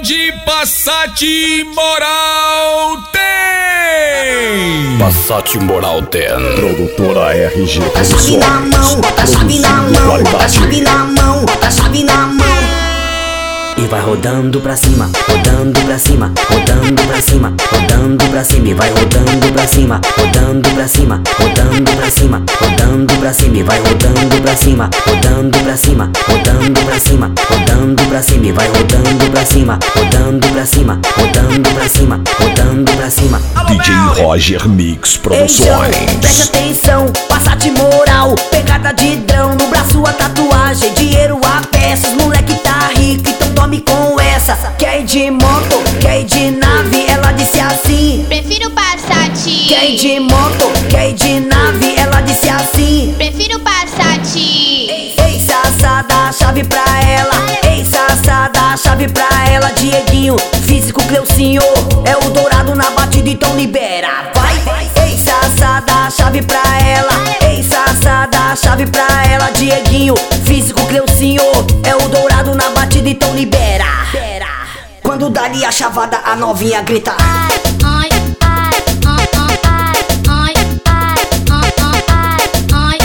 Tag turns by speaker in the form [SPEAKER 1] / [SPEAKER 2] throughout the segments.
[SPEAKER 1] de Passat Moral tem.
[SPEAKER 2] Passat Moral tem.
[SPEAKER 3] Produtora RG.
[SPEAKER 4] Bota a chave na mão, bota a chave na mão, bota a chave na mão, bota a chave na mão.
[SPEAKER 5] E vai rodando pra cima, rodando pra cima, rodando pra cima, rodando pra cima. E vai rodando pra cima, rodando pra cima, rodando pra cima, rodando pra cima. E vai rodando pra cima, rodando pra cima, rodando pra cima, rodando pra cima. E vai rodando pra cima, rodando pra cima, rodando pra cima, rodando pra cima.
[SPEAKER 3] DJ Roger Mix Produções.
[SPEAKER 4] Preste atenção, Passat Moral, pegada de drão, no braço a tatuagem, dinheiro a peças, moleque tá rico, então tome com essa. Quer ir de moto, quer ir de nave, ela disse assim:
[SPEAKER 6] prefiro Passat.
[SPEAKER 4] Quer ir de moto, quer ir de nave, ela disse assim:
[SPEAKER 6] prefiro Passat.
[SPEAKER 4] Ei, Sassá, dá a chave pra ela. Ei, Sassá, dá a chave pra ela. Dieguinho, físico Cleucinho, é o dourado na batida, então libera. Vai, ei, Sassá, dá a chave pra ela. Ei, Sassá, dá a chave pra ela. Dieguinho, físico Cleucinho, é o dourado na batida, então libera. Quando dá-lhe a chavada, a novinha grita:
[SPEAKER 6] Ai, ai, ai, ai, ai, ai,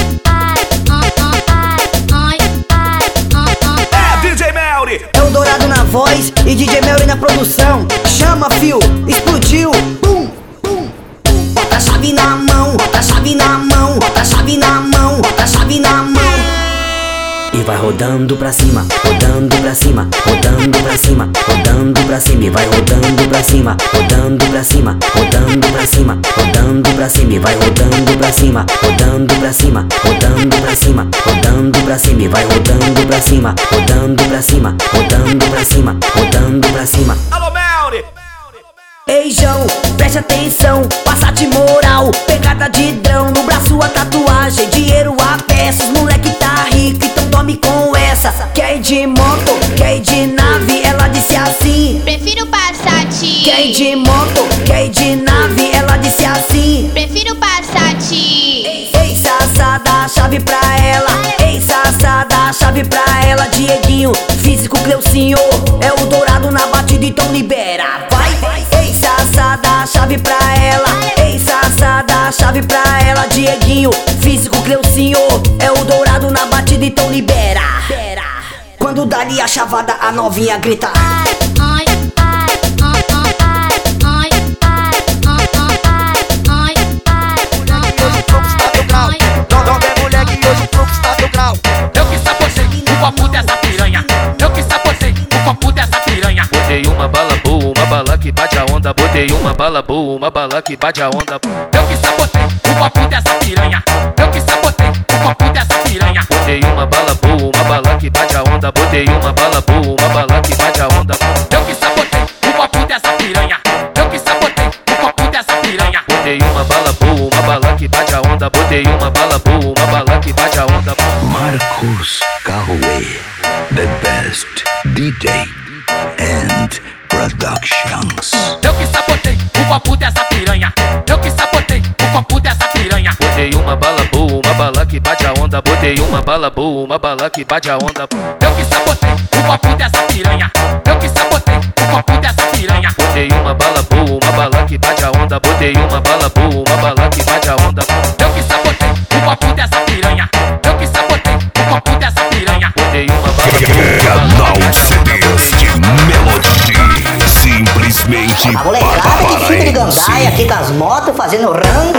[SPEAKER 6] ai, ai.
[SPEAKER 7] É DJ Melry.
[SPEAKER 4] É o dourado na voz e DJ Melry na produção. Chama, fio, explodiu. Pum, pum, pum. Bota a chave na mão, bota a chave na mão, bota a chave na mão, bota a chave na mão.
[SPEAKER 5] E vai rodando pra cima, rodando pra cima, rodando pra cima, rodando pra cima. E vai rodando pra cima, rodando pra cima, rodando pra cima, rodando pra cima. E vai rodando pra cima, rodando pra cima, rodando pra cima, rodando pra cima. E vai rodando pra cima, rodando pra cima, rodando pra cima, rodando pra cima.
[SPEAKER 7] Alô, Melry.
[SPEAKER 4] Ei, João, preste atenção, Passat Moral, pegada de drão, no braço a tatuagem, dinheiro a peças, moleque tá rico, então tome com essa. Quer ir de moto, quer ir de nave, ela disse assim:
[SPEAKER 6] Prefiro Passat.
[SPEAKER 4] Quer ir de moto, quer ir de nave, ela disse assim:
[SPEAKER 6] Prefiro Passat.
[SPEAKER 4] Ei, Sassá, dá a chave pra ela. Ei, Sassá, dá a chave pra ela. Dieguinho, físico Cleucinho, é o dourado na batida, então libera. Vai, ei, Sassá, dá a chave pra ela. Ei, Sassá, dá a chave pra ela. Dieguinho, físico Cleucinho, é o dourado na batida, então libera. Quando dá-lhe a chavada, a novinha grita:
[SPEAKER 6] Ai, ai, ai, ai, ai, ai, ai,
[SPEAKER 7] Hoje o truque está do grau. Não é moleque, hoje o truque está do grau.
[SPEAKER 8] Eu que sabotei o copo dessa piranha. Eu que sabotei o copo dessa piranha. Botei uma bala boa, uma bala que bate a onda. Botei uma bala boa, uma bala que bate a onda. Eu que sabotei o copo dessa piranha. Eu que sabotei o copo dessa piranha. Botei uma bala boa, uma bala que bate a onda. Botei uma bala boa, uma bala que bate a onda. Eu que sabotei o copo dessa piranha. Eu que sabotei o copo dessa piranha. Botei uma bala boa, uma bala que bate a onda. Botei uma bala boa, uma bala que bate a onda.
[SPEAKER 9] Marcos Calloway, the best DJ and Productions.
[SPEAKER 8] Eu que sabotei o copo dessa piranha. Eu que sabotei o copo dessa piranha. Botei uma bala boa, uma bala que bate a onda. Botei uma bala boa, uma bala que bate a onda. Eu que sabotei o copo dessa piranha. Eu que sabotei o copo dessa piranha. Botei uma bala boa, uma bala que bate a onda. Botei uma bala boa, uma bala que bate a onda. Eu que sabotei o copo dessa piranha. Eu que sabotei o copo dessa piranha. Botei uma bala boa.
[SPEAKER 3] Canal CDs de Melody. Simplesmente
[SPEAKER 4] A molecada que fica de gandaia aqui com as motos fazendo rang.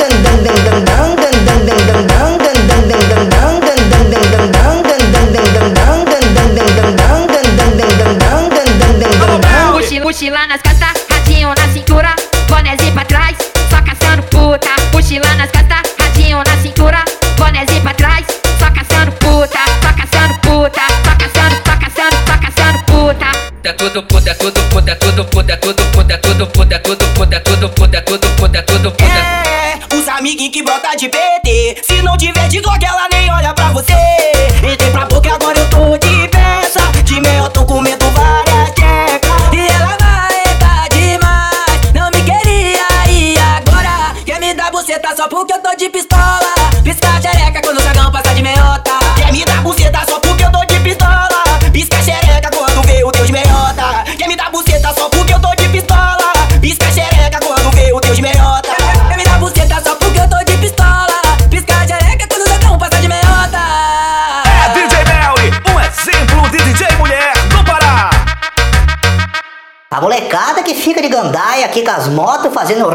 [SPEAKER 10] Mochila nas costas, radinho na cintura, bonézinho pra trás, só caçando puta. Mochila nas costas, radinho na cintura, bonézinho pra trás, só caçando puta, só caçando puta, só caçando, só caçando, só caçando puta.
[SPEAKER 8] É tudo puta, é tudo puta, é tudo puta, é tudo puta, é tudo puta, é tudo puta, é tudo puta, é tudo puta, é tudo puta.
[SPEAKER 7] É, os amiguinhos que brota de PT. Se não tiver de Glock, ela nem olha pra você. Entrei pra boca, agora eu tô de peça. De meio eu tô comendo várias quecas. E ela vai tá demais. Não me queria e agora quer me dar buceta só porque eu tô de pistola. Pisca a xereca quando o dragão passa de meiota. Quer me dar buceta só porque eu tô de pistola. Pisca a xereca quando vê o Deus de meiota. Quer me dar buceta só
[SPEAKER 2] A molecada que fica de gandaia aqui com as motos fazendo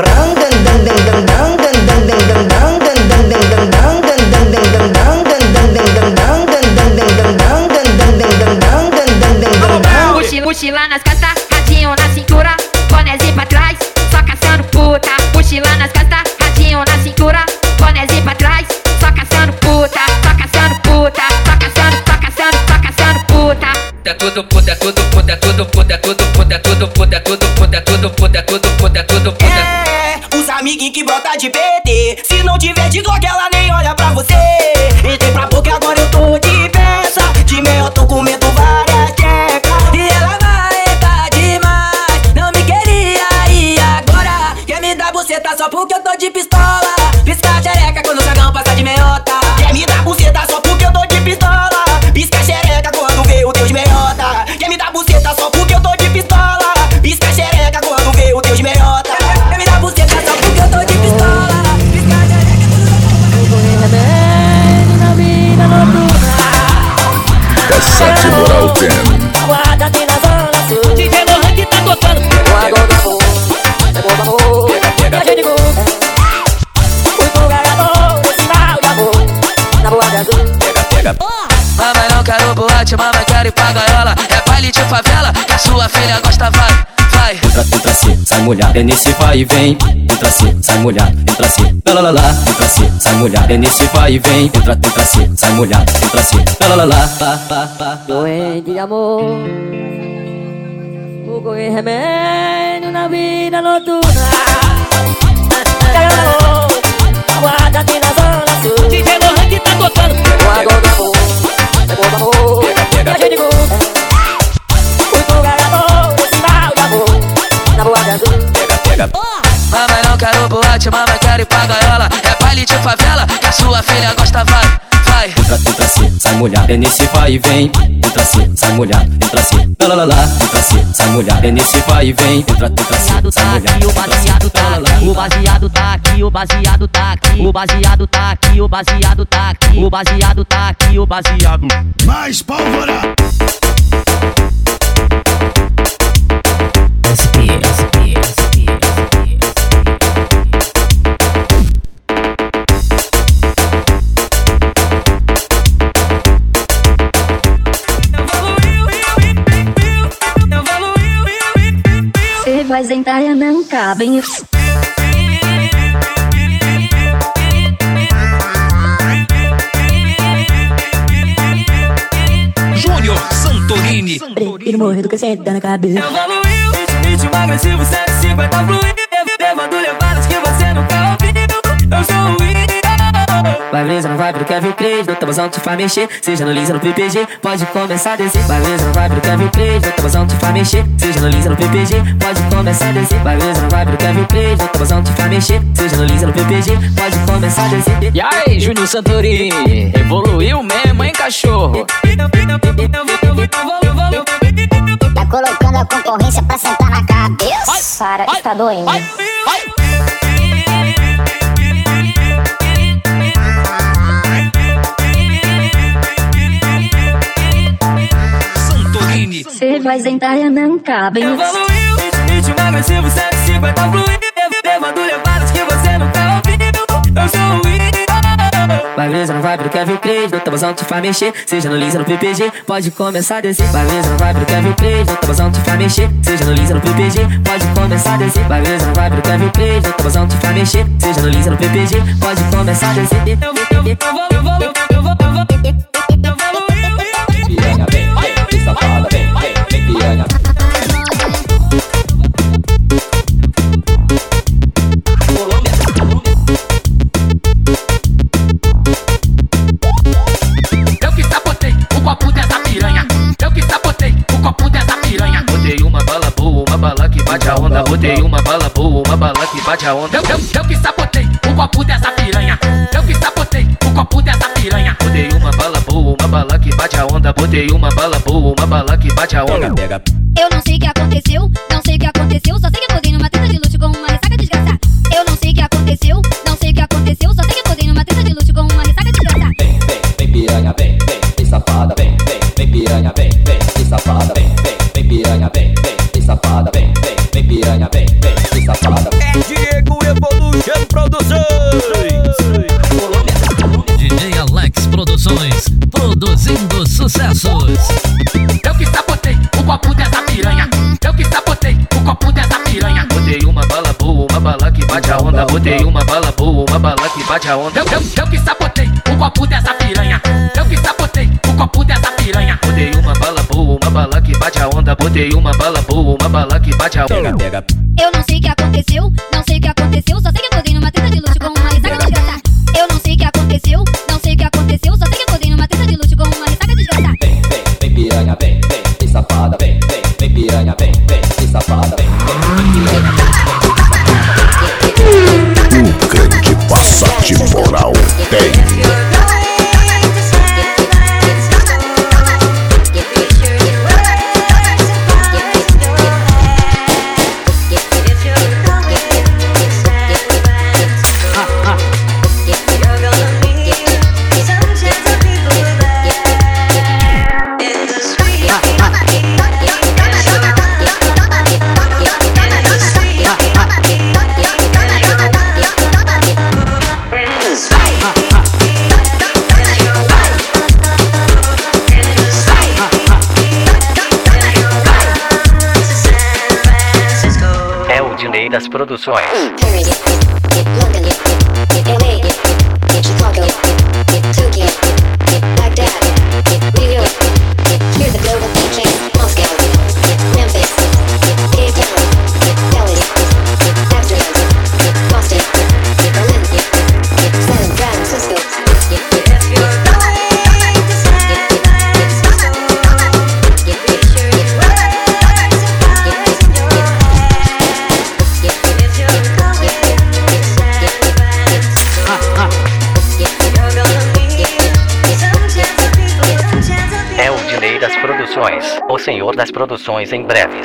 [SPEAKER 10] mochila nas costas, radinho na cintura, bonézinho pra trás, só caçando puta. Mochila nas costas, radinho na cintura, bonézinho pra trás, só caçando puta, só caçando puta, só caçando, só caçando, só caçando puta.
[SPEAKER 8] É tudo puta, é tudo puta, é tudo puta, é tudo puta, é tudo puta, é tudo puta, é tudo puta, é tudo puta, é tudo puta.
[SPEAKER 7] É, os amiguinhos que brota de PT, se não tiver de Glock ela nem olha pra você. Entrei pra boca agora eu tô de peça, de meio eu tô comendo várias tecas. E ela vai tá demais, não me queria e agora quer me dar buceta só porque eu tô de pistola. Pisca a xereca quando o dragão passa de meiota. Quer me dar buceta só porque eu tô de pistola. Pisca a xereca quando vê o Deus meiota. Quer me dar buceta só porque eu tô de pistola. Pisca a xereca quando vê o Deus meiota. Quer me dar buceta só porque eu tô de pistola. Pisca a xereca
[SPEAKER 3] Cassete Moral Ten.
[SPEAKER 7] DJ Lohan que tá tocando.
[SPEAKER 8] Mamãe não quero boate, mamãe quero ir pra gaiola. É baile de favela que a sua filha gosta, vai, vai.
[SPEAKER 5] Entra se, sai molhado, é nesse vai e vem. Entra se, sai molhado, entra se, lá lá lá. Entra se, sai molhado, é nesse vai e vem. Entra se, sai molhado, entra se, lá lá lá.
[SPEAKER 11] Doente de amor, fogo e remédio na vida noturna. Guarda-te na zona sul.
[SPEAKER 7] DJ Lohan que tá tocando.
[SPEAKER 11] Pegou do amor, pegou do amor. Viajei de gol. Fui pro ganhador desse mal de amor. Na boate azul.
[SPEAKER 8] Mamãe não quero boate, mamãe quero ir pra gaiola. É baile de favela que a sua filha gosta, vai, vai.
[SPEAKER 5] Entra se, sai molhado, é nesse vai e vem. Entra se, sai molhado, entra se, lá lá lá. Entra se, sai molhado, é nesse vai e vem. Entra se, sai molhado,
[SPEAKER 11] o baseado tá aqui, o baseado tá aqui, o baseado tá aqui, o baseado tá aqui, o baseado tá aqui, o baseado tá aqui, o baseado.
[SPEAKER 3] Mais pólvora.
[SPEAKER 6] Cê vai sentar e não cabem.
[SPEAKER 1] Júnior Santorini.
[SPEAKER 11] Prefiro morrer do que sentar na cabeça.
[SPEAKER 7] Evoluiu, ritmo agressivo, 150 fluiu. Levando levadas que você nunca ouviu. Eu sou o William.
[SPEAKER 11] Vai brisa, não vai pro Kevin Craig, no tabuzão te faz mexer. Seja no Lisa no PPG, pode começar a descer. Vai brisa, não vai pro Kevin Craig, no tabuzão te faz mexer. Seja no Lisa no PPG, pode começar a descer. Vai brisa, não vai pro Kevin Craig, no tabuzão te faz mexer. Seja no Lisa no PPG, pode começar a descer.
[SPEAKER 12] E aí, Júnior Santorini, evoluiu mesmo, hein, cachorro?
[SPEAKER 6] Tá colocando a concorrência pra sentar na cabeça. Para, está doendo.
[SPEAKER 1] Santorini.
[SPEAKER 6] Cê vai sentar e não cabem.
[SPEAKER 7] Evoluiu, ritmo agressivo, 150 fluiu. Levando levadas que você nunca ouviu. Eu sou o William.
[SPEAKER 11] Vai brisa, não vai pro Kevin Craig, no tabuzão te faz mexer. Seja no Lisa no PPG, pode começar a descer. Vai brisa, não vai pro Kevin Craig, no tabuzão te faz mexer. Seja no Lisa no PPG, pode começar a descer. Vai brisa, não vai pro Kevin Craig, no tabuzão te faz mexer. Seja no Lisa no PPG, pode começar a descer.
[SPEAKER 5] piranha, vem, safada, vem, piranha.
[SPEAKER 8] Eu que sabotei o copo dessa piranha. Eu que sabotei o copo dessa piranha. Botei uma bala boa, uma bala que bate a onda. Botei uma bala boa, uma bala que bate a onda. Eu que sabotei o copo dessa piranha. Eu que sabotei o copo dessa piranha. Botei uma bala boa, uma bala que bate a onda. Botei uma bala boa, uma bala que bate a onda.
[SPEAKER 5] Pega.
[SPEAKER 6] Eu não sei o que aconteceu, não sei o que aconteceu. Só sei que acordei numa tenda de luxo com uma ressaca desgraçada. Eu não sei o que aconteceu, não sei o que aconteceu. Só sei que acordei numa tenda de luxo com uma ressaca desgraçada.
[SPEAKER 5] Vem piranha, vem safada, vem piranha, vem safada, vem piranha, vem safada, vem
[SPEAKER 8] Botei uma bala boa, uma bala que bate a onda. Eu que sabotei o copo dessa piranha. Eu que sabotei o copo dessa piranha. Botei uma bala boa, uma bala que bate a onda. Botei uma bala boa, uma bala que bate a onda. Pega.
[SPEAKER 6] Eu não sei o que aconteceu, não sei o que aconteceu. Só sei que acordei numa tenda de luxo com uma ressaca desgraçada. Eu não sei o que aconteceu, não sei o que aconteceu. Só sei que acordei numa tenda de luxo com uma ressaca desgraçada.
[SPEAKER 13] Vem piranha, vem safada, vem piranha, vem safada, vem piranha.
[SPEAKER 3] O grande Passat Moral tem.
[SPEAKER 5] Das Produções. O senhor das produções em breves.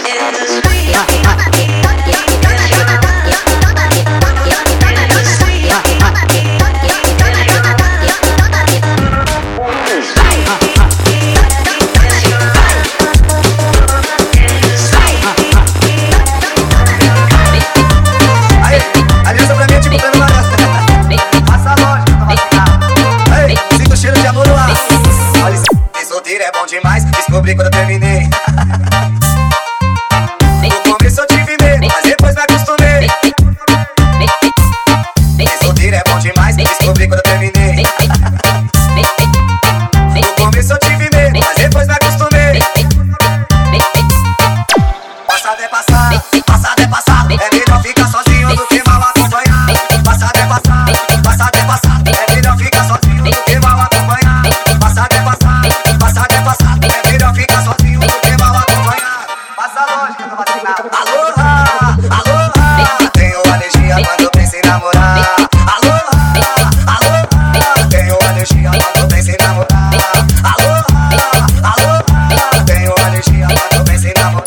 [SPEAKER 7] Aliança pra mim, tipo, pra mim, passa longe, sinto o cheiro de amor no ar. Olha, ser solteiro é bom demais. Descobri quando eu terminei. No começo eu tive medo, mas depois me acostumei. Ser solteiro é bom demais. Descobri quando eu terminei. No começo eu tive medo, mas depois me acostumei. Passado é passado, passado é passado. É melhor ficar sozinho do que mal acompanhado. Passado é passado, passado é passado. É melhor ficar sozinho do que mal acompanhado. Passado é passado, passado é passado. É melhor ficar sozinho do que mal acompanhado. Passa longe que eu tô batendo nada. Aloha, aloha. Tenho alergia quando penso em namorar. Aloha, aloha. Tenho alergia quando penso em namorar. Aloha, aloha. Tenho alergia quando penso em namorar.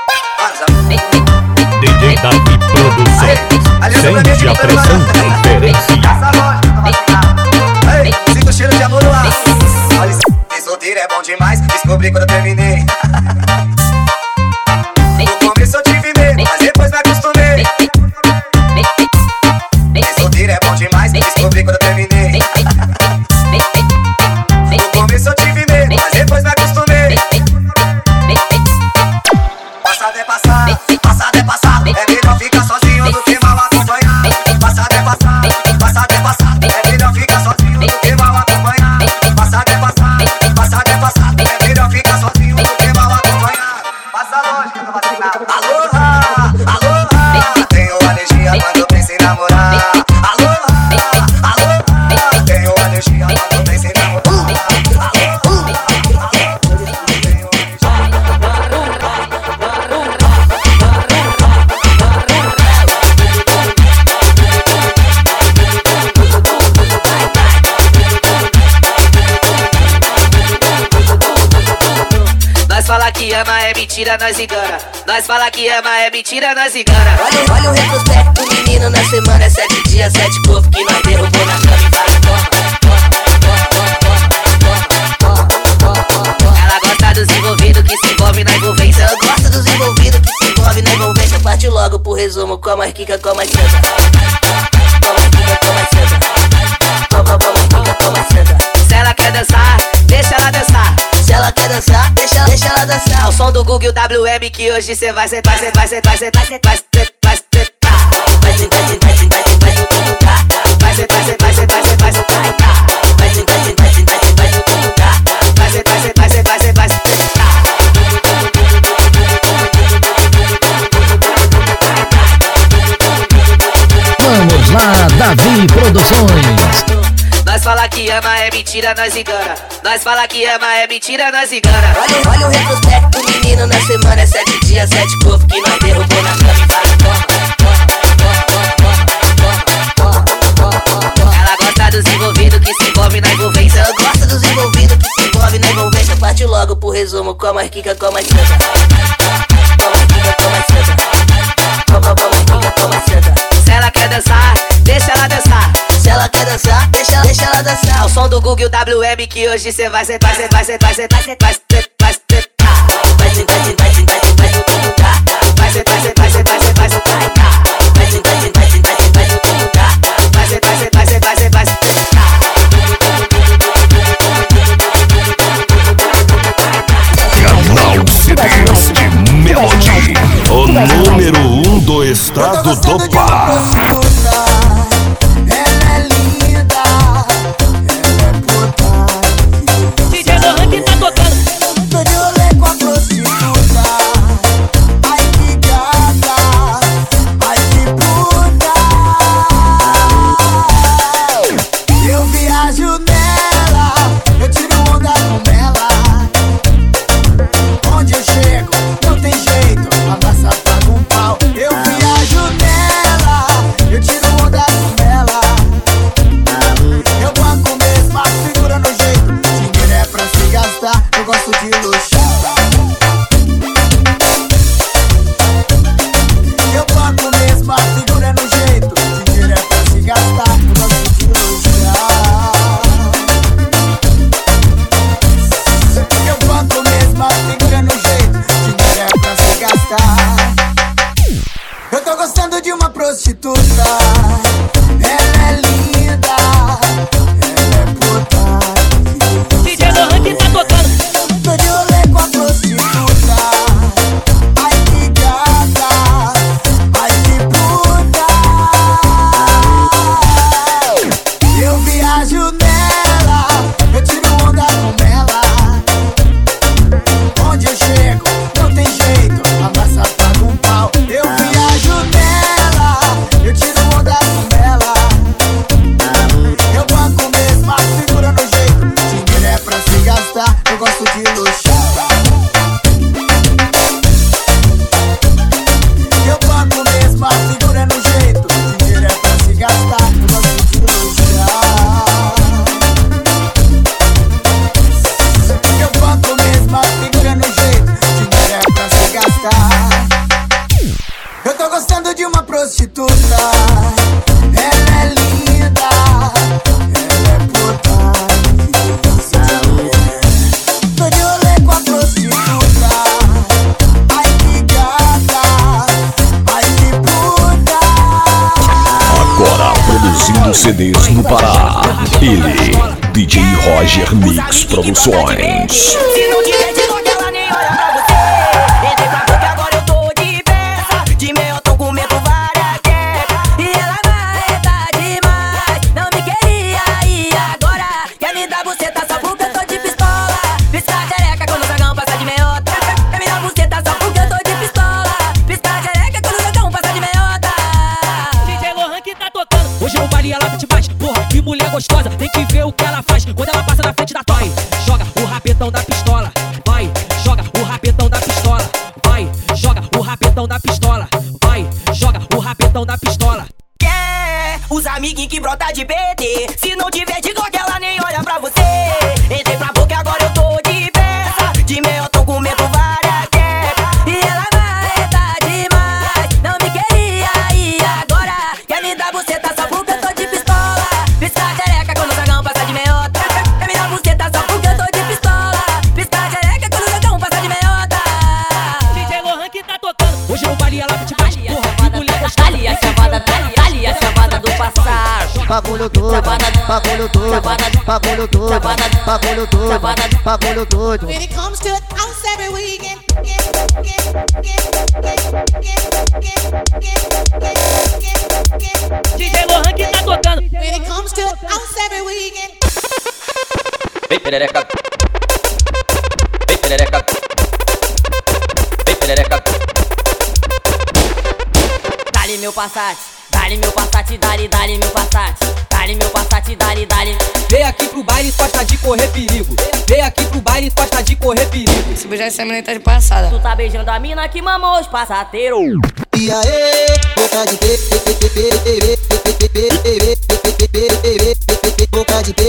[SPEAKER 14] DJ Davi Produções. Sente a pressão diferenciada.
[SPEAKER 7] Sinto o cheiro de amor no ar. Olha, ser solteiro é bom demais. Descobri quando eu terminei. No começo eu tive medo, mas depois me acostumei. Ser solteiro é bom demais. Descobri quando eu terminei. No começo eu tive medo, mas depois me acostumei. Passado é passado, passado é passado. É melhor ficar sozinho do que mal acompanhado. Passado é passado, passado é passado. É melhor ficar sozinho do que mal acompanhado. Passado é passado, passado é passado. É melhor ficar sozinho do que mal acompanhado. Passa longe que eu tô batendo nada. Aloha, aloha. Tenho alergia quando eu penso em namorar. Aloha, aloha. Tenho alergia quando eu penso em namorar.
[SPEAKER 15] Nós fala que ama é mentira, nós engana. Nós fala que ama é mentira, nós engana.
[SPEAKER 4] Olha o retrospecto do menino na semana. É 7 dias, 7 corpos que nós derrubou na cama e
[SPEAKER 15] ela gosta dos envolvidos que se envolve na envolvência.
[SPEAKER 4] Eu gosto dos envolvidos que se envolve na envolvência. Parte logo pro resumo, como a Kika, como a senta. Como a Kika, como a senta. Como a Kika, como a senta.
[SPEAKER 15] Se ela quer dançar, deixa ela dançar.
[SPEAKER 4] Se ela quer dançar, deixa ela dançar.
[SPEAKER 15] Ao som do Google WM que hoje cê vai sentar, cê vai sentar, cê vai sentar, cê vai sentar.
[SPEAKER 4] Vai sentar, vai sentar, vai sentar, vai sentar.
[SPEAKER 14] Produções.
[SPEAKER 15] Nós fala que ama, é mentira, nós engana. Nós fala que ama, é mentira, nós engana.
[SPEAKER 4] Olha o retrospecto, menino, na semana é 7 dias, 7 corpos que nós derrubou na cama.
[SPEAKER 15] Ela gosta dos envolvidos que se envolve na envolvência.
[SPEAKER 4] Eu gosto dos envolvidos que se envolvem na envolvência. Parte logo pro resumo, como a Kika, como a Santa. Como a Kika, como a Santa. Como a Kika, como a Santa.
[SPEAKER 15] Se ela quer dançar, deixa ela dançar.
[SPEAKER 4] Se ela quer dançar, deixa ela dançar.
[SPEAKER 15] Ao som do Google WM que hoje cê vai sentar, cê vai sentar, cê vai sentar, cê vai sentar.
[SPEAKER 4] Vai sentar, sentar, sentar, sentar, sentar.
[SPEAKER 15] Vai sentar, sentar, sentar, sentar, sentar.
[SPEAKER 4] Vai sentar, sentar, sentar, sentar, sentar.
[SPEAKER 15] Vai sentar, sentar, sentar, sentar, sentar.
[SPEAKER 3] Canal CDs de Melody, o número 1 do estado do Pará.
[SPEAKER 7] DJ Lohan que tá tocando.
[SPEAKER 4] Tô de rolê com a prostituta. Ai que gata, ai que puta. Eu viajo nela, eu tiro onda com ela. Onde eu chego, não tem jeito, a massa paga um pau. Eu viajo nela, eu tiro onda com ela. Eu banco mesmo, a figura no jeito. Dinheiro é pra se gastar, eu gosto de luxo. Eu banco mesmo, a figura no jeito. Dinheiro é pra se gastar, eu gosto de luxar. Eu banco mesmo, a figura no jeito. Dinheiro é pra se gastar. Eu tô gostando de uma prostituta. Ela é linda, ela é puta.
[SPEAKER 7] DJ Lohan que tá tocando.
[SPEAKER 4] Tô de rolê com a prostituta. Ai que gata, ai que puta. Eu viajo nela, eu tiro onda com ela. Onde eu chego, não tem jeito, a massa paga um pau. Eu viajo nela, eu tiro onda com ela. Eu banco mesmo, a figura no jeito. Dinheiro é pra se gastar, eu gosto de luxo. Eu banco mesmo, a figura no jeito. Dinheiro é pra se gastar, eu gosto de luxar. Eu banco mesmo, a figura no jeito. Dinheiro é pra se gastar. Eu tô gostando de uma prostituta. Ela é linda, ela é puta. Tô de rolê com a prostituta. Ai que gata, ai que puta.
[SPEAKER 3] Agora produzindo CDs no Pará, ele, DJ Roger Mix Produções.
[SPEAKER 7] Se não tiver de novo, ela nem olha pra você. Entrei pra boca, agora eu tô de peça. De meio eu tô comendo várias quecas. E ela vai tá demais. Não me queria e agora quer me dar buceta só porque eu tô de pistola. Piscar xereca quando o dragão passa de meiota. Quer me dar buceta só porque eu tô de pistola. Piscar xereca quando o dragão passa de meiota. DJ Lohan que tá tocando.
[SPEAKER 11] Hoje eu valia lá demais, porra, que mulher gostosa. Tem que ver o que ela faz quando ela passa na frente da toy. Joga o rabetão da pistola, vai. Joga o rabetão da pistola, vai. Joga o rabetão da pistola, vai. Joga o rabetão da pistola.
[SPEAKER 7] Quer os amiguinhos que brota de PT. Se não tiver de Glock, ela nem olha pra você. Entrei pra boca, agora eu tô de peça. De meio eu tô comendo várias quecas. E ela vai tá demais. Não me queria e agora quer me dar buceta só porque eu tô de pistola. Piscar xereca quando o dragão passa de meiota. Quer me dar buceta só porque eu tô de pistola. Piscar xereca quando o dragão passa de meiota.
[SPEAKER 11] DJ Lohan que tá tocando. Hoje eu valia lá demais, porra, que mulher gostosa.
[SPEAKER 4] Ali a chavada do passar. Bagulho todo, bagulho todo, bagulho todo, bagulho todo, bagulho todo.
[SPEAKER 16] When it comes to house every weekend.
[SPEAKER 7] DJ Lohan que tá tocando.
[SPEAKER 16] When it comes to house every weekend.
[SPEAKER 13] Vem perereca. Vem perereca. Vem perereca.
[SPEAKER 4] Dá-lhe meu Passat, dá-lhe meu Passat, dá-lhe meu Passat. dali meu Passat, dali, dali.
[SPEAKER 17] Vem aqui pro baile, gosta de correr perigo. Vem aqui pro baile, gosta de correr perigo.
[SPEAKER 11] Se beijar essa menina tá de passada.
[SPEAKER 4] Tu tá beijando a mina que mamou os passateiros.
[SPEAKER 18] E aí, boca de boca de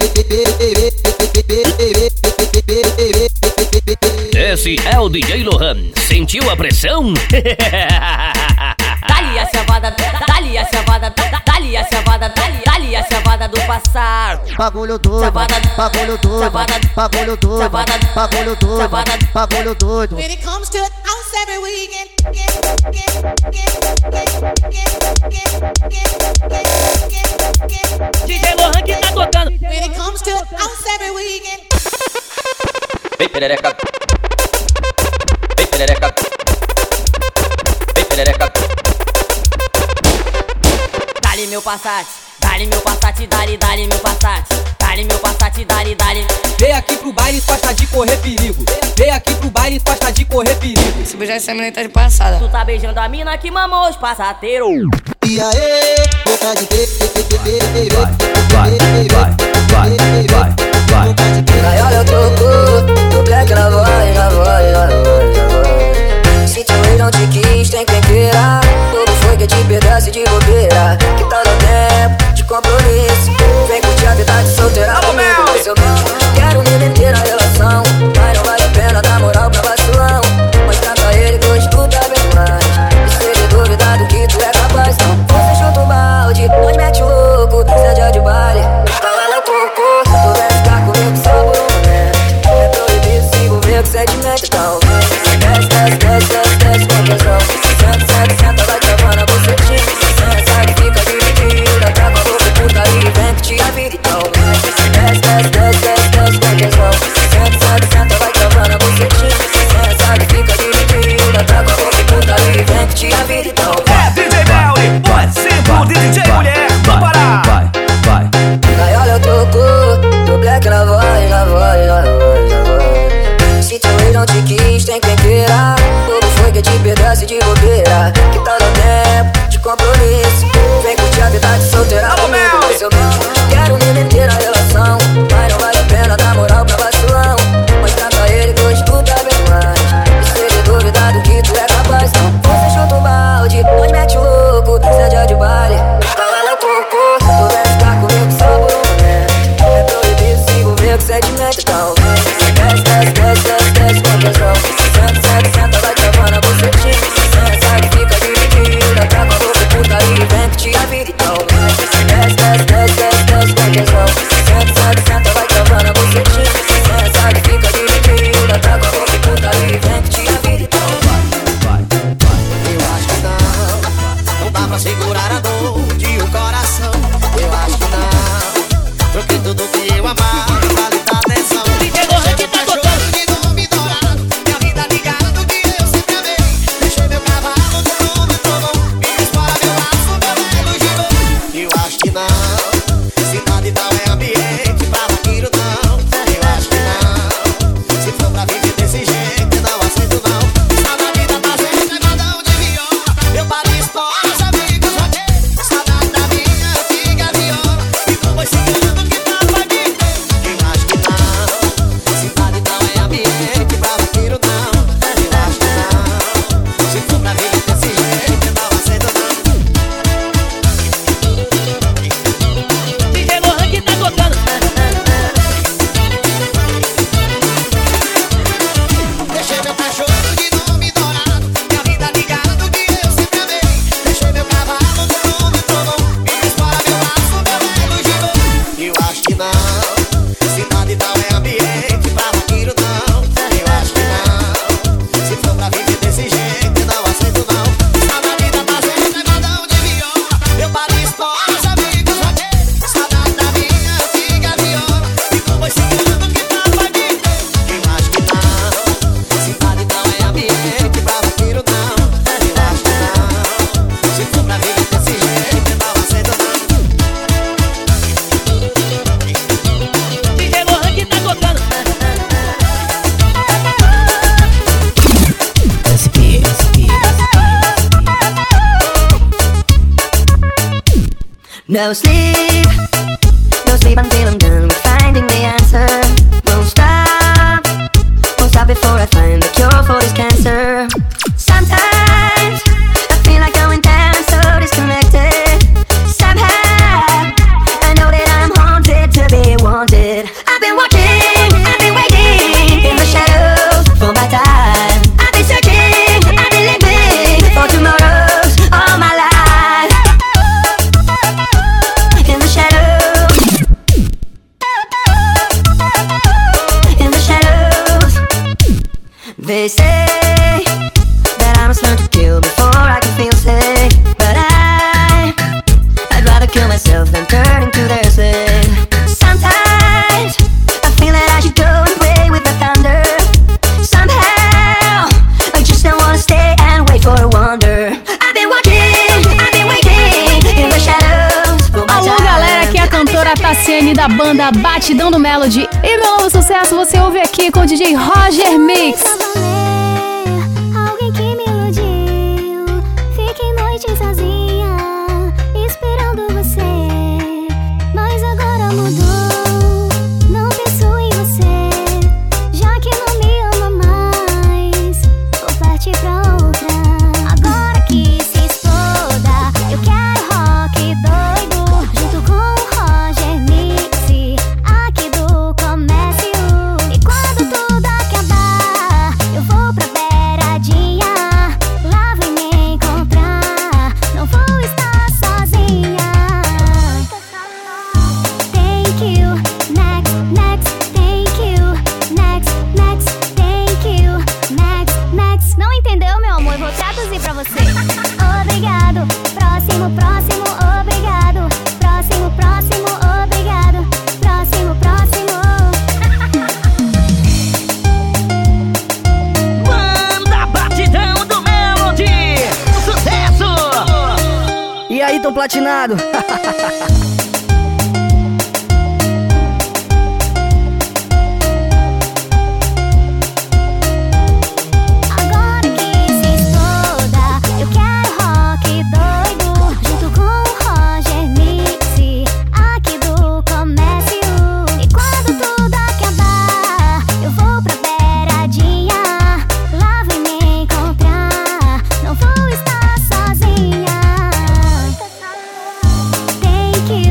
[SPEAKER 1] Esse é o DJ Lohan. Sentiu a pressão?
[SPEAKER 4] Dali a chavada, dali a chavada, dali a chavada, dali a chavada do passar.
[SPEAKER 18] Bagulho doido, bagulho doido, bagulho doido, bagulho doido, bagulho doido.
[SPEAKER 16] When it comes to house every weekend.
[SPEAKER 1] DJ Lohan que tá tocando.
[SPEAKER 16] When it comes to house every weekend.
[SPEAKER 13] Vem perereca. Vem perereca. Vem perereca.
[SPEAKER 4] Dali meu Passat, dali meu Passat, dali, dali meu Passat. Dali meu Passat, dali, dali.
[SPEAKER 17] Vem aqui pro baile, gosta de correr perigo. Vem aqui pro baile, gosta de correr perigo.
[SPEAKER 11] Se beijar essa menina tá de passada.
[SPEAKER 4] Tu tá beijando a mina que mamou os passateiros.
[SPEAKER 18] E aí, boca de
[SPEAKER 19] Aí olha eu tô black na voz, na voz, na voz. Se teu ex não te quis, tem quem queira. Como foi que te pedasse de bobeira? Que tal no tempo de compromisso? Vem curtir a vida de solteira comigo. Pois eu não quero me meter na relação, mas não vale a pena dar moral pra vacilão. Mostra pra ele que hoje tu tá bem mais. E se ele duvidar do que tu é capaz, você chuta o balde, nós mete o louco. Se é dia de baile, fala ela cocô. Tu vai ficar comigo só por um momento. É proibido se envolver com sentimento, então desce, desce, desce, desce, desce com tesão. Senta, senta, senta, vai travando a bucetinha. Senta, sai, fica dividida. Tá com a boca puta e vem que te a vida, então desce, desce, desce, desce, desce com tesão. Senta, senta, senta, vai travando a bucetinha. Senta, sai, fica dividida. Tá com a boca puta e vem que te a vida, então
[SPEAKER 1] É DJ Melly, o exemplo de DJ mulher do Pará.
[SPEAKER 19] vai. Aí olha eu tô black na voz, na voz, na voz, na voz. Se teu ex não te quis, tem quem queira. Como foi que te pedasse de bobeira? Que tal no tempo de compromisso? Vem curtir a vida de solteira comigo. Pois eu não quero me meter na relação, mas não vale a pena dar moral pra vacilão. Mostra pra ele que hoje tu tá bem mais. E se ele duvidar do que tu é capaz, você chuta o balde, nós mete o louco. Se é dia de baile, fala ela cocô. Tu vai ficar comigo só por um momento. É proibido se envolver com sentimento, então desce, desce, desce, desce, desce com tesão. Senta, senta, senta, vai travando a bucetinha. Senta, sai, fica dividida. Tá com a boca puta e vem que te a vida, então desce, desce, desce, desce, desce com tesão. Senta, senta, senta, vai travando a bucetinha. Senta, sai, fica dividida. Tá com a boca puta e vem que te a vida, então
[SPEAKER 18] Eu acho que não dá pra segurar a dor de um coração. Eu acho que não, porque tudo que eu amava vale da atenção.
[SPEAKER 1] DJ Lohan que tá tocando.
[SPEAKER 18] De nome dourado, minha vida ligada do que eu sempre amei. Deixei meu cavalo de novo e trovão, e dispara meu laço, meu velho gigante. Eu acho que não, cidade não é ambiente pra vaqueiro não. Eu acho que não, se for pra viver desse jeito eu não aceito não. Saudade da fazenda, modão de viola, eu paro escola, os amigos vaqueiros. Saudade da minha antiga viola, e do boi cigano que tava aqui. Eu acho que não, cidade não é ambiente pra vaqueiro não. Eu acho que não, se for pra viver desse jeito eu não aceito não.
[SPEAKER 1] DJ Lohan que tá tocando.
[SPEAKER 18] Deixei meu cachorro de nome dourado, minha vida ligada do que eu sempre amei. Deixei meu cavalo de nome trovão, e dispara meu laço, meu velho gigante. Eu acho que não, cidade não é ambiente pra vaqueiro não. Eu acho que não, se for pra viver desse jeito eu não aceito não. Saudade da fazenda, modão de viola, eu paro escola, os amigos vaqueiros. Saudade da minha antiga viola, e do boi cigano que tava aqui. Eu acho que não, cidade não é ambiente pra vaqueiro não. Eu acho que não, se for pra viver desse jeito eu não aceito não.
[SPEAKER 1] DJ Lohan que tá tocando.
[SPEAKER 4] No sleep,
[SPEAKER 19] no sleep until I'm done with finding the answer. Won't stop before I find the cure for this cancer. Sometimes I feel like going down, so disconnected. Somehow I know that I'm haunted to be wanted. I've been watching, I've been waiting in the shadows for my time. I've been searching, I've been living for tomorrows all my life. In the shadows, in the shadows. They say that I must learn to kill before I can feel safe. But I'd rather kill myself than turn into their slave. Sometimes I feel that I should go and play with the thunder. Somehow I just don't wanna stay and wait for a wonder. I've been watching, I've been waiting in the shadows for my time.
[SPEAKER 20] Alô galera, aqui é a cantora Tassiane da banda Batidão do Melody. E meu novo sucesso você ouve aqui com o DJ Roger Mix.
[SPEAKER 6] Alguém que me iludiu. Fiquei noite sozinha, esperando você. Mas agora mudou. Não penso em você, já que não me ama mais. Vou partir pra outra. Agora que se exploda, eu quero rock doido, junto com o Roger Mix, aqui do comércio. E quando tudo acabar, eu vou pra beiradinha. Lá vem me encontrar, não vou estar sozinha. Thank you, next, next, thank you, next, next, thank you, next, next. Não entendeu, meu amor? Vou traduzir pra você. Obrigado, próximo, próximo, obrigado. Próximo, próximo, obrigado. Próximo, próximo.
[SPEAKER 4] Banda Batidão do Melody, sucesso! E aí, Tom Platinado?
[SPEAKER 6] Agora que se exploda, eu quero rock doido, junto com o Roger Mix, aqui do comércio. E quando tudo acabar, eu vou pra beiradinha. Lá vem me encontrar, não vou estar sozinha. Thank you.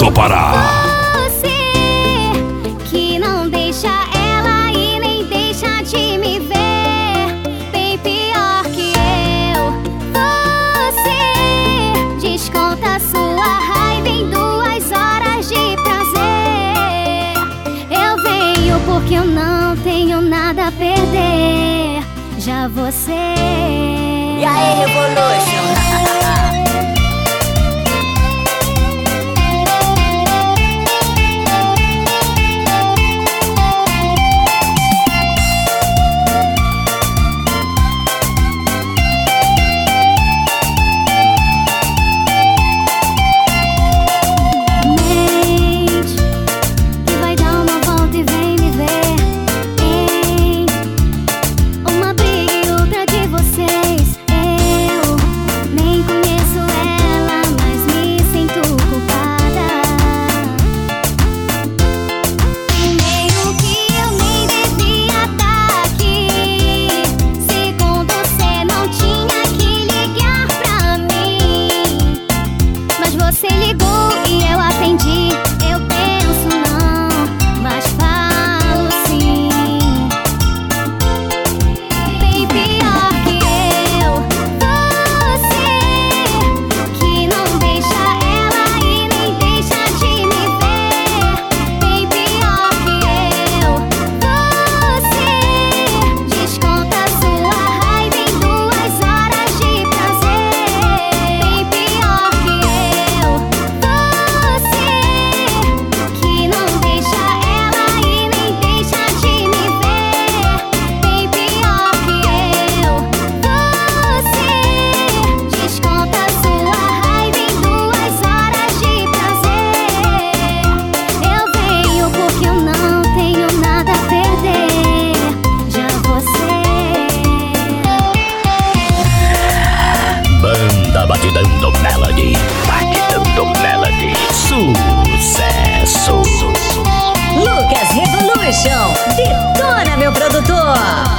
[SPEAKER 3] do Pará.
[SPEAKER 6] Você que não deixa ela e nem deixa de me ver, bem pior que eu. Você desconta sua raiva em 2 horas de prazer. Eu venho porque eu não tenho nada a perder. Já você.
[SPEAKER 4] E aí, Revolution?
[SPEAKER 5] Sucesso.
[SPEAKER 4] Lucas Revolution, detona, meu produtor.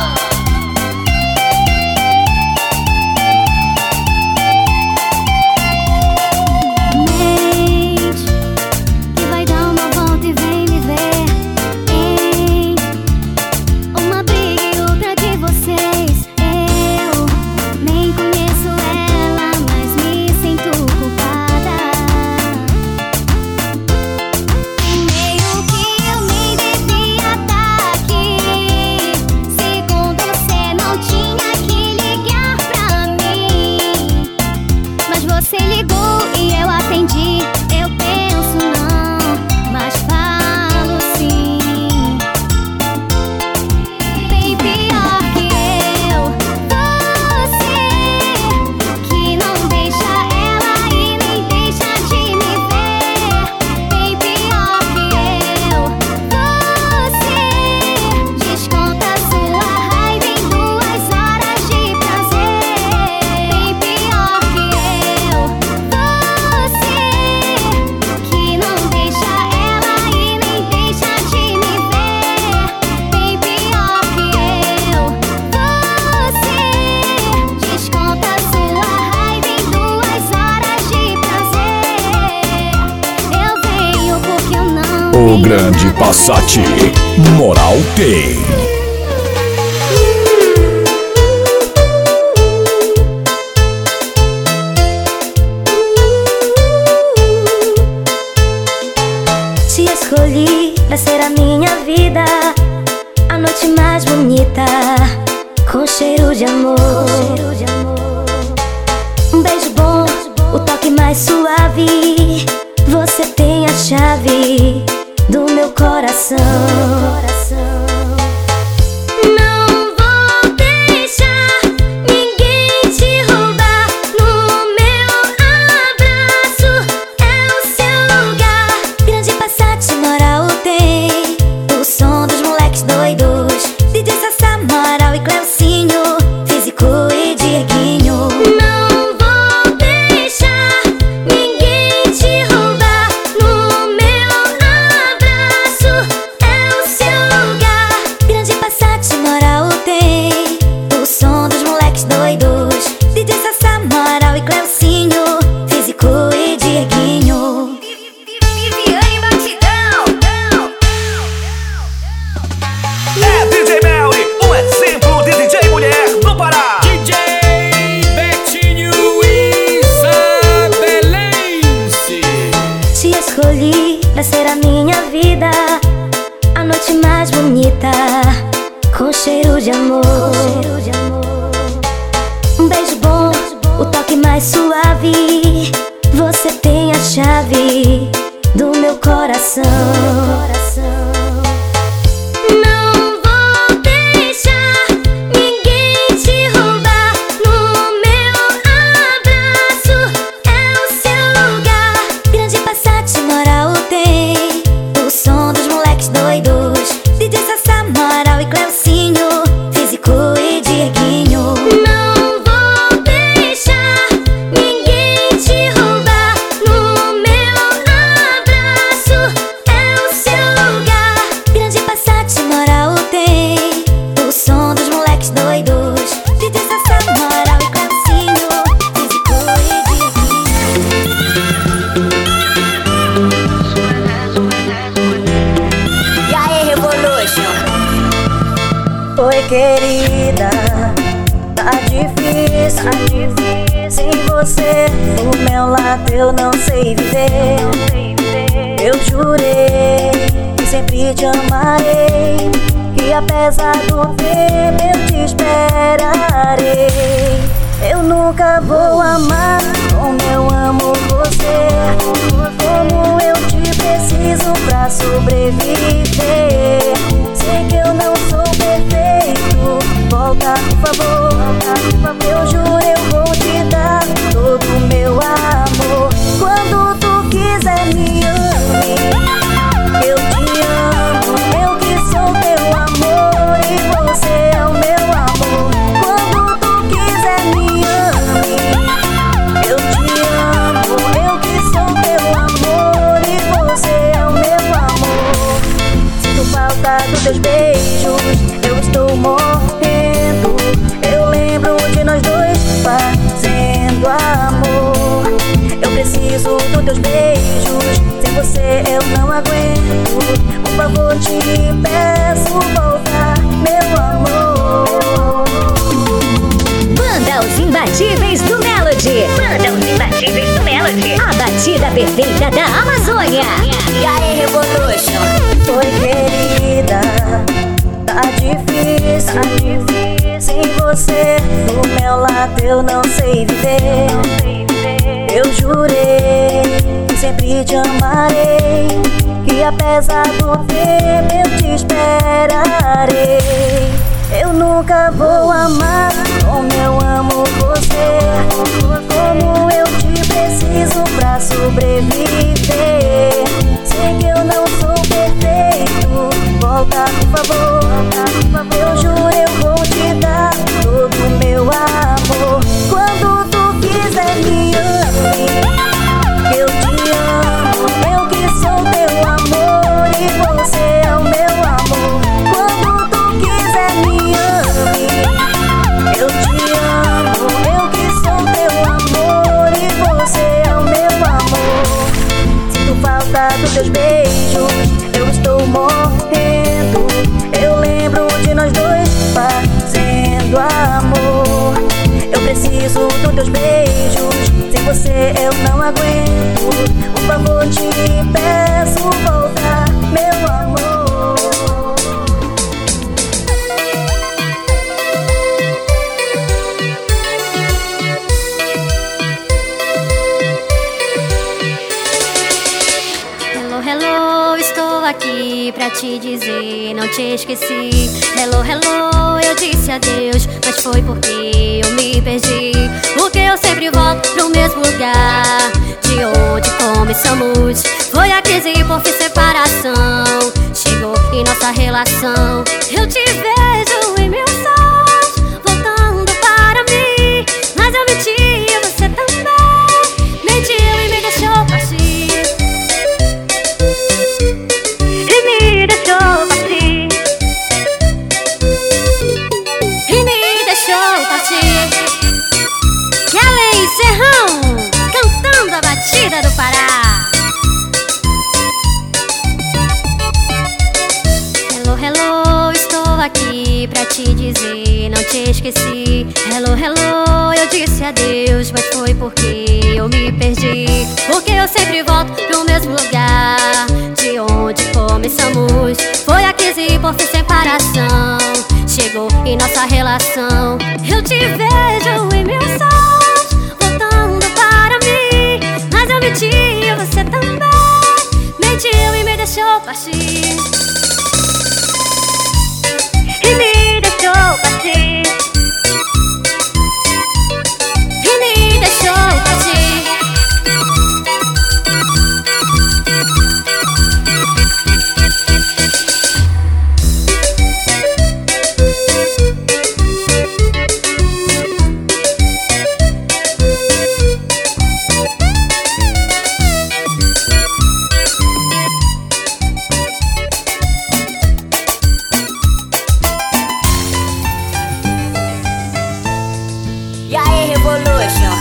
[SPEAKER 14] O grande Passat, moral tem.
[SPEAKER 6] Te escolhi pra ser a minha vida, a noite mais bonita, com cheiro de amor. Um beijo bom, o toque mais suave. Você tem a chave do meu coração. Não vou deixar ninguém te roubar. No meu abraço é o seu lugar. Grande Passat, moral tem. O som dos moleques doidos, DJ Sassá, Moral e Cleucinho, físico vai ser a minha vida, a noite mais bonita, com cheiro de amor. Um beijo bom, o toque mais suave, você tem a chave do meu coração. Não vou deixar ninguém te roubar. No meu abraço é o seu lugar. Grande Passat, moral tem o som dos moleques doidos. DJ Sassá, Moral e Cleucinho, Físico e Dieguinho. Não vou deixar ninguém te roubar. No meu abraço é o seu lugar. Grande Passat, Moral tem o som dos moleques doidos. DJ Sassá, Moral e Cleucinho, Físico e Dieguinho.
[SPEAKER 4] E aí, Revolution?
[SPEAKER 19] Oi, querida, tá difícil. Sem você do meu lado eu não sei viver. Eu jurei que sempre te amarei, que apesar do tempo eu te esperarei. Eu nunca vou amar como eu amo você, como eu te preciso pra sobreviver. Sei que eu não sou perfeito, volta por favor. Eu juro eu vou te dar todo o meu amor. Quando tu quiser me ame, eu te amo. Eu que sou teu amor e você é o meu amor. Quando tu quiser me ame, eu te amo. Eu que sou teu amor e você é o meu amor. Sinto falta dos teus beijos, eu estou morrendo. Eu lembro de nós dois fazendo amor. Eu preciso dos teus beijos, sem você eu não aguento. Por favor te peço, volta, meu amor.
[SPEAKER 21] Banda Os Imbatíveis do Melody. Banda Os Imbatíveis do Melody. A batida perfeita da Amazônia.
[SPEAKER 4] E aí, Revolution?
[SPEAKER 19] Oi, querida, tá difícil. Sem você do meu lado eu não sei viver. Eu jurei que sempre te amarei, que apesar do tempo eu te esperarei. Eu nunca vou amar como eu amo você, como eu te preciso pra sobreviver. Sei que eu não sou perfeito, volta por favor. Eu juro eu vou te dar todo o meu amor. Quando tu quiser me ame, eu te amo. Eu que sou teu amor e você é o meu amor. Quando tu quiser me ame, eu te amo. Eu que sou teu amor e você é o meu amor. Sinto falta dos teus beijos, eu estou morrendo. Eu lembro de nós dois fazendo amor. Eu preciso dos teus beijos, sem você eu não aguento. Por favor te peço, volta, meu amor.
[SPEAKER 6] Hello, hello, estou aqui pra te dizer, não te esqueci. Hello, hello, eu disse adeus, mas foi porque eu me perdi. Porque eu sempre volto pro mesmo lugar de onde começamos. Foi a crise por fim separação, chegou em nossa relação. Eu te vejo em meus sonhos, voltando para mim. Mas eu menti, você também mentiu e me deixou partir. Cantando a batida do Pará. Hello, hello, estou aqui pra te dizer, não te esqueci. Hello, hello, eu disse adeus, mas foi porque eu me perdi. Porque eu sempre volto pro mesmo lugar coração chegou em nossa relação. Eu te vejo em meus sonhos voltando para mim, mas eu menti e você também mentiu e me deixou partir. E me deixou partir. E me deixou partir.
[SPEAKER 21] E aí, Revolution?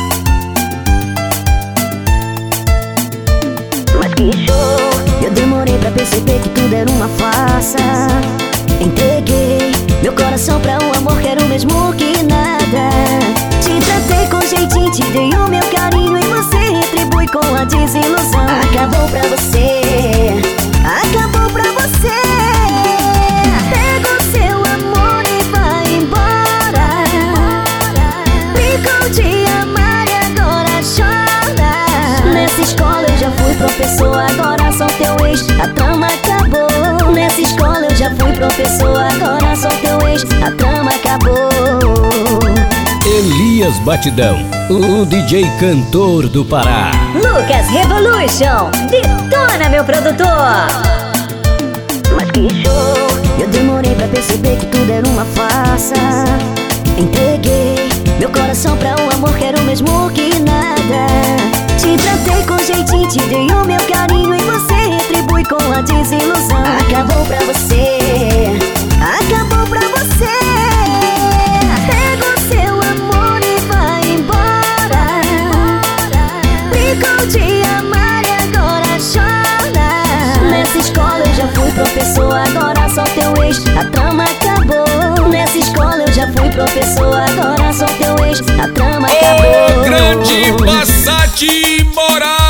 [SPEAKER 19] Mas que show! Eu demorei pra perceber que tudo era uma farsa. Entreguei meu coração pra um amor que era o mesmo que nada. Te tratei com jeitinho, te dei o meu carinho e você retribui com a desilusão. Acabou pra você, acabou pra você. Pega o seu amor e vai embora. Brincou de amar e agora chora. Nessa escola eu já fui professor, agora sou teu ex, a trama acabou. Nessa escola eu já fui professor, agora sou teu ex, a trama acabou.
[SPEAKER 14] Elias Batidão, o DJ cantor do Pará.
[SPEAKER 21] Lucas Revolution, detona, meu produtor.
[SPEAKER 19] Mas que show! Eu demorei pra perceber que tudo era uma farsa. Entreguei meu coração pra um amor que era o mesmo que nada. Te tratei com jeitinho, te dei o meu carinho e você retribui com a desilusão. Acabou pra você, acabou pra você. Pega o seu amor e vai embora. Brincou de amar e agora chora. Nessa escola eu já fui professor, agora sou teu ex, a trama acabou. Nessa escola eu já fui professor, agora sou teu ex, a trama acabou.
[SPEAKER 14] O grande Passat Moral.